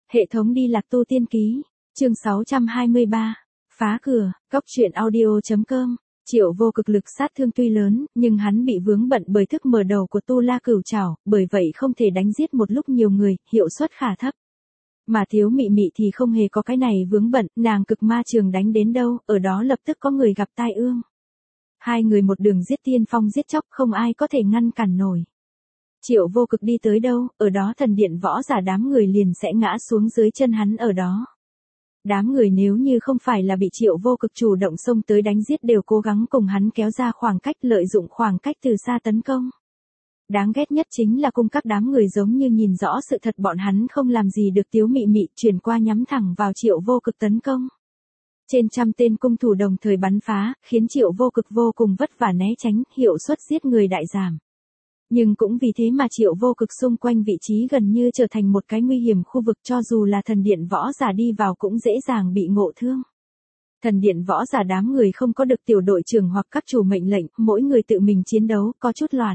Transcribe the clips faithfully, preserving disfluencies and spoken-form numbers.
Hệ thống đi lạc tu tiên ký, chương sáu trăm hai mươi ba, phá cửa, cóc truyện audio.com. Triệu Vô Cực lực sát thương tuy lớn, nhưng hắn bị vướng bận bởi thức mở đầu của Tu La Cửu Trảo, bởi vậy không thể đánh giết một lúc nhiều người, hiệu suất khá thấp. Mà Thiếu Mị Mị thì không hề có cái này vướng bận, nàng cực ma trường đánh đến đâu, ở đó lập tức có người gặp tai ương. Hai người một đường giết tiên phong giết chóc, không ai có thể ngăn cản nổi. Triệu Vô Cực đi tới đâu, ở đó thần điện võ giả đám người liền sẽ ngã xuống dưới chân hắn ở đó. Đám người nếu như không phải là bị Triệu Vô Cực chủ động xông tới đánh giết đều cố gắng cùng hắn kéo ra khoảng cách, lợi dụng khoảng cách từ xa tấn công. Đáng ghét nhất chính là cung các đám người giống như nhìn rõ sự thật, bọn hắn không làm gì được Tiếu Mị Mị, chuyển qua nhắm thẳng vào Triệu Vô Cực tấn công. Trên trăm tên cung thủ đồng thời bắn phá, khiến Triệu Vô Cực vô cùng vất vả né tránh, hiệu suất giết người đại giảm. Nhưng cũng vì thế mà Triệu Vô Cực xung quanh vị trí gần như trở thành một cái nguy hiểm khu vực, cho dù là thần điện võ giả đi vào cũng dễ dàng bị ngộ thương. Thần điện võ giả đám người không có được tiểu đội trưởng hoặc các chủ mệnh lệnh, mỗi người tự mình chiến đấu, có chút loạn.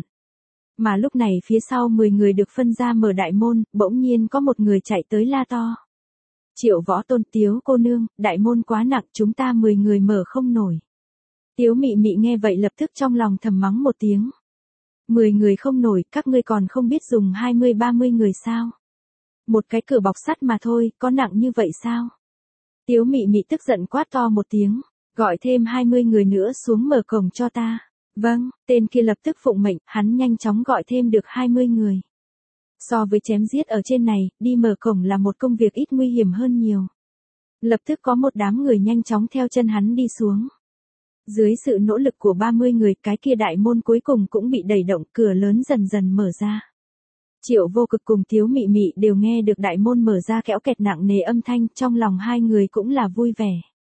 Mà lúc này phía sau mười người được phân ra mở đại môn, bỗng nhiên có một người chạy tới la to. Triệu Võ Tôn, Tiếu cô nương, đại môn quá nặng, chúng ta mười người mở không nổi. Tiếu Mị Mị nghe vậy lập tức trong lòng thầm mắng một tiếng. Mười người không nổi, các ngươi còn không biết dùng hai mươi ba mươi người sao? Một cái cửa bọc sắt mà thôi, có nặng như vậy sao? Tiếu Mị Mị tức giận quát to một tiếng, gọi thêm hai mươi người nữa xuống mở cổng cho ta. Vâng, tên kia lập tức phụng mệnh, hắn nhanh chóng gọi thêm được hai mươi người. So với chém giết ở trên này, đi mở cổng là một công việc ít nguy hiểm hơn nhiều. Lập tức có một đám người nhanh chóng theo chân hắn đi xuống. Dưới sự nỗ lực của ba mươi người, cái kia đại môn cuối cùng cũng bị đẩy động, cửa lớn dần dần mở ra. Triệu Vô Cực cùng Tiếu Mị Mị đều nghe được đại môn mở ra kéo kẹt nặng nề âm thanh, trong lòng hai người cũng là vui vẻ.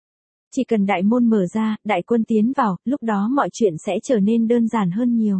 Chỉ cần đại môn mở ra, đại quân tiến vào, lúc đó mọi chuyện sẽ trở nên đơn giản hơn nhiều.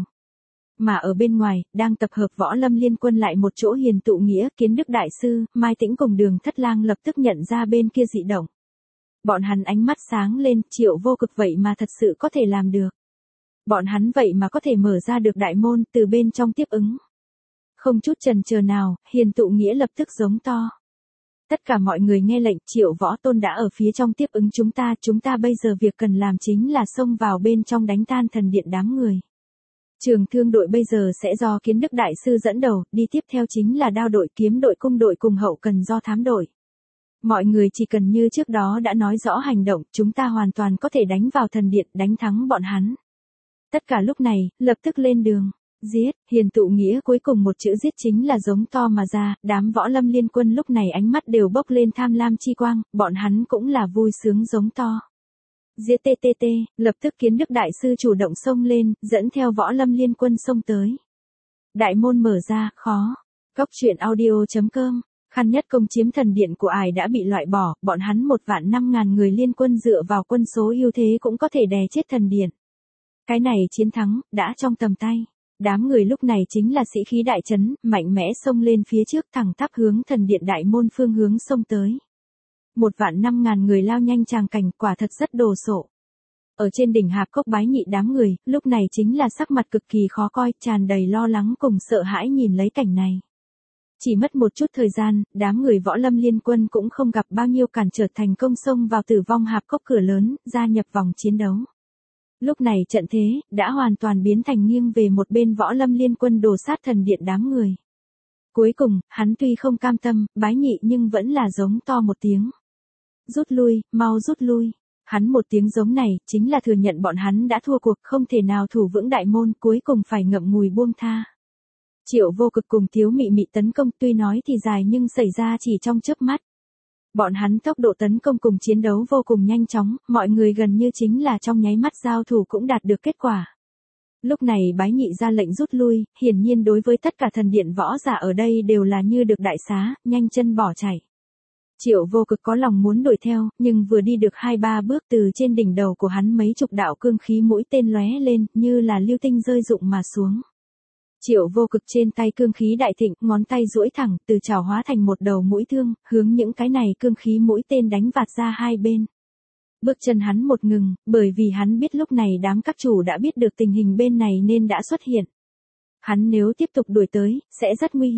Mà ở bên ngoài, đang tập hợp Võ Lâm Liên Quân lại một chỗ hiền tụ nghĩa, Kiến Đức Đại Sư, Mai Tĩnh cùng Đường Thất Lang lập tức nhận ra bên kia dị động. Bọn hắn ánh mắt sáng lên, Triệu Vô Cực vậy mà thật sự có thể làm được. Bọn hắn vậy mà có thể mở ra được đại môn, từ bên trong tiếp ứng. Không chút chần chờ nào, hiền tụ nghĩa lập tức giống to. Tất cả mọi người nghe lệnh, Triệu Võ Tôn đã ở phía trong tiếp ứng chúng ta, chúng ta bây giờ việc cần làm chính là xông vào bên trong đánh tan thần điện đám người. Trường thương đội bây giờ sẽ do Kiến Đức Đại Sư dẫn đầu, đi tiếp theo chính là đao đội, kiếm đội, cung đội cùng hậu cần do thám đội. Mọi người chỉ cần như trước đó đã nói rõ hành động, chúng ta hoàn toàn có thể đánh vào thần điện, đánh thắng bọn hắn. Tất cả lúc này, lập tức lên đường. Giết, hiền tụ nghĩa cuối cùng một chữ giết chính là giống to mà ra, đám Võ Lâm Liên Quân lúc này ánh mắt đều bốc lên tham lam chi quang, bọn hắn cũng là vui sướng giống to. Giết tê tê tê, lập tức Kiến Đức Đại Sư chủ động xông lên, dẫn theo Võ Lâm Liên Quân xông tới. Đại môn mở ra, khó. Cóc truyện audio.com. Khăn Nhất Công chiếm thần điện của ải đã bị loại bỏ, bọn hắn một vạn năm ngàn người liên quân dựa vào quân số ưu thế cũng có thể đè chết thần điện. Cái này chiến thắng, đã trong tầm tay. Đám người lúc này chính là sĩ khí đại trấn, mạnh mẽ xông lên phía trước thẳng tắp hướng thần điện đại môn phương hướng xông tới. Một vạn năm ngàn người lao nhanh tràng cảnh, quả thật rất đồ sộ. Ở trên đỉnh Hạp Cốc Bái Nhị đám người, lúc này chính là sắc mặt cực kỳ khó coi, tràn đầy lo lắng cùng sợ hãi nhìn lấy cảnh này. Chỉ mất một chút thời gian, đám người Võ Lâm Liên Quân cũng không gặp bao nhiêu cản trở, thành công xông vào Tử Vong Hạp Cốc cửa lớn, gia nhập vòng chiến đấu. Lúc này trận thế, đã hoàn toàn biến thành nghiêng về một bên, Võ Lâm Liên Quân đổ sát thần điện đám người. Cuối cùng, hắn tuy không cam tâm, Bái Nhị nhưng vẫn là giống to một tiếng. Rút lui, mau rút lui. Hắn một tiếng giống này, chính là thừa nhận bọn hắn đã thua cuộc, không thể nào thủ vững đại môn, cuối cùng phải ngậm ngùi buông tha. Triệu Vô Cực cùng Tiếu Mị Mị tấn công, tuy nói thì dài nhưng xảy ra chỉ trong chớp mắt. Bọn hắn tốc độ tấn công cùng chiến đấu vô cùng nhanh chóng, mọi người gần như chính là trong nháy mắt giao thủ cũng đạt được kết quả. Lúc này Bái Nhị ra lệnh rút lui, hiển nhiên đối với tất cả thần điện võ giả ở đây đều là như được đại xá, nhanh chân bỏ chạy. Triệu Vô Cực có lòng muốn đuổi theo, nhưng vừa đi được hai ba bước từ trên đỉnh đầu của hắn mấy chục đạo cương khí mũi tên lóe lên, như là lưu tinh rơi rụng mà xuống. Triệu Vô Cực trên tay cương khí đại thịnh, ngón tay duỗi thẳng, từ chảo hóa thành một đầu mũi thương, hướng những cái này cương khí mũi tên đánh vạt ra hai bên. Bước chân hắn một ngừng, bởi vì hắn biết lúc này đám các chủ đã biết được tình hình bên này nên đã xuất hiện. Hắn nếu tiếp tục đuổi tới, sẽ rất nguy hiểm.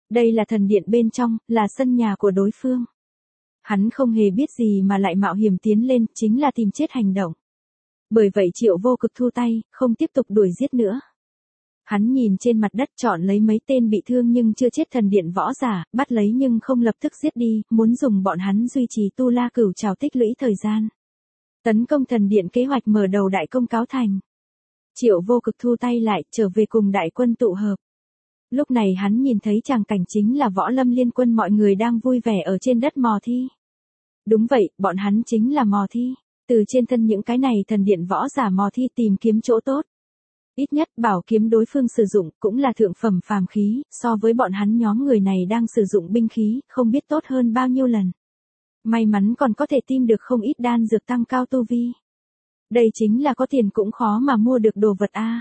Đây là thần điện bên trong, là sân nhà của đối phương. Hắn không hề biết gì mà lại mạo hiểm tiến lên, chính là tìm chết hành động. Bởi vậy Triệu Vô Cực thu tay, không tiếp tục đuổi giết nữa. Hắn nhìn trên mặt đất chọn lấy mấy tên bị thương nhưng chưa chết thần điện võ giả, bắt lấy nhưng không lập tức giết đi, muốn dùng bọn hắn duy trì Tu La Cửu Trảo tích lũy thời gian. Tấn công thần điện kế hoạch mở đầu đại công cáo thành. Triệu Vô Cực thu tay lại, trở về cùng đại quân tụ hợp. Lúc này hắn nhìn thấy tràng cảnh chính là Võ Lâm Liên Quân mọi người đang vui vẻ ở trên đất mò thi. Đúng vậy, bọn hắn chính là mò thi. Từ trên thân những cái này thần điện võ giả mò thi tìm kiếm chỗ tốt. Ít nhất bảo kiếm đối phương sử dụng cũng là thượng phẩm phàm khí, so với bọn hắn nhóm người này đang sử dụng binh khí, không biết tốt hơn bao nhiêu lần. May mắn còn có thể tìm được không ít đan dược tăng cao tu vi. Đây chính là có tiền cũng khó mà mua được đồ vật a.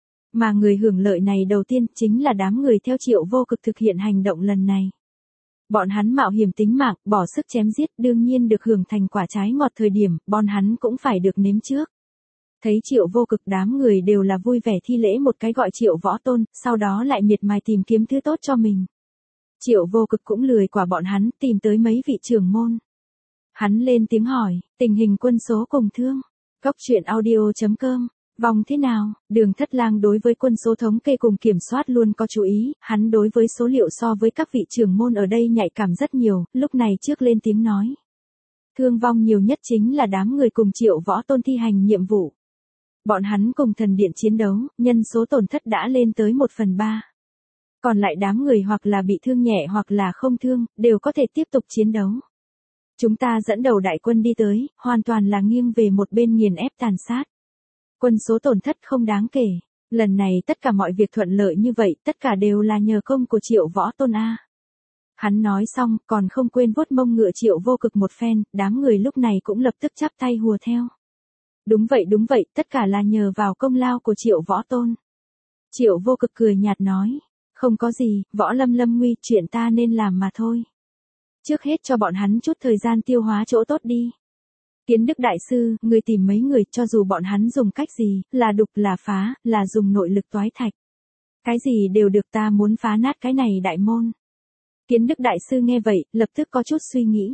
Mà người hưởng lợi này đầu tiên chính là đám người theo Triệu Vô Cực thực hiện hành động lần này. Bọn hắn mạo hiểm tính mạng, bỏ sức chém giết, đương nhiên được hưởng thành quả trái ngọt thời điểm, bọn hắn cũng phải được nếm trước. Thấy Triệu Vô Cực đám người đều là vui vẻ thi lễ một cái gọi Triệu Võ Tôn, sau đó lại miệt mài tìm kiếm thứ tốt cho mình. Triệu Vô Cực cũng lười quả bọn hắn, tìm tới mấy vị trưởng môn. Hắn lên tiếng hỏi, tình hình quân số cùng thương. Cốc truyện audio chấm com, vòng thế nào? Đường Thất Lang đối với quân số thống kê cùng kiểm soát luôn có chú ý, hắn đối với số liệu so với các vị trưởng môn ở đây nhạy cảm rất nhiều, lúc này trước lên tiếng nói. Thương vong nhiều nhất chính là đám người cùng Triệu Võ Tôn thi hành nhiệm vụ. Bọn hắn cùng thần điện chiến đấu, nhân số tổn thất đã lên tới một phần ba. Còn lại đám người hoặc là bị thương nhẹ hoặc là không thương, đều có thể tiếp tục chiến đấu. Chúng ta dẫn đầu đại quân đi tới, hoàn toàn là nghiêng về một bên nghiền ép tàn sát. Quân số tổn thất không đáng kể. Lần này tất cả mọi việc thuận lợi như vậy, tất cả đều là nhờ công của Triệu Võ Tôn A. Hắn nói xong, còn không quên vuốt mông ngựa Triệu Vô Cực một phen, đám người lúc này cũng lập tức chắp tay hùa theo. Đúng vậy đúng vậy, tất cả là nhờ vào công lao của Triệu Võ Tôn. Triệu Vô Cực cười nhạt nói, không có gì, Võ Lâm lâm nguy, chuyện ta nên làm mà thôi. Trước hết cho bọn hắn chút thời gian tiêu hóa chỗ tốt đi. Kiến Đức Đại Sư, người tìm mấy người cho dù bọn hắn dùng cách gì, là đục là phá, là dùng nội lực toái thạch. Cái gì đều được, ta muốn phá nát cái này đại môn. Kiến Đức Đại Sư nghe vậy, lập tức có chút suy nghĩ.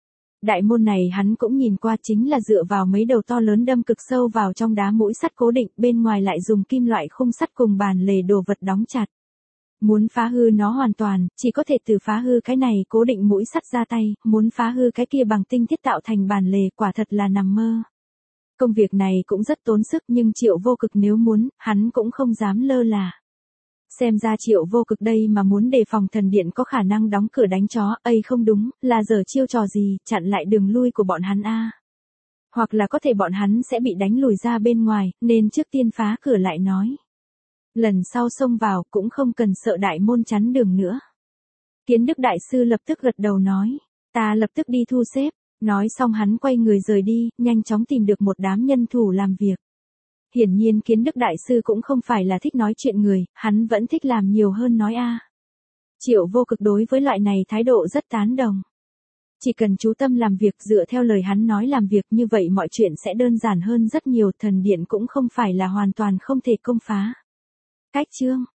Đại môn này hắn cũng nhìn qua, chính là dựa vào mấy đầu to lớn đâm cực sâu vào trong đá mũi sắt cố định, bên ngoài lại dùng kim loại khung sắt cùng bàn lề đồ vật đóng chặt. Muốn phá hư nó hoàn toàn, chỉ có thể từ phá hư cái này cố định mũi sắt ra tay, muốn phá hư cái kia bằng tinh thiết tạo thành bàn lề, quả thật là nằm mơ. Công việc này cũng rất tốn sức, nhưng Triệu Vô Cực nếu muốn, hắn cũng không dám lơ là. Xem ra Triệu Vô Cực đây mà muốn đề phòng thần điện có khả năng đóng cửa đánh chó, ây không đúng, là giở chiêu trò gì, chặn lại đường lui của bọn hắn a. Hoặc là có thể bọn hắn sẽ bị đánh lùi ra bên ngoài, nên trước tiên phá cửa lại nói. Lần sau xông vào cũng không cần sợ đại môn chắn đường nữa. Kiến Đức Đại Sư lập tức gật đầu nói, ta lập tức đi thu xếp. Nói xong hắn quay người rời đi, nhanh chóng tìm được một đám nhân thủ làm việc. Hiển nhiên Kiến Đức Đại Sư cũng không phải là thích nói chuyện người, hắn vẫn thích làm nhiều hơn nói a. Triệu Vô Cực đối với loại này thái độ rất tán đồng. Chỉ cần chú tâm làm việc, dựa theo lời hắn nói làm việc, như vậy mọi chuyện sẽ đơn giản hơn rất nhiều, thần điện cũng không phải là hoàn toàn không thể công phá. Cách chương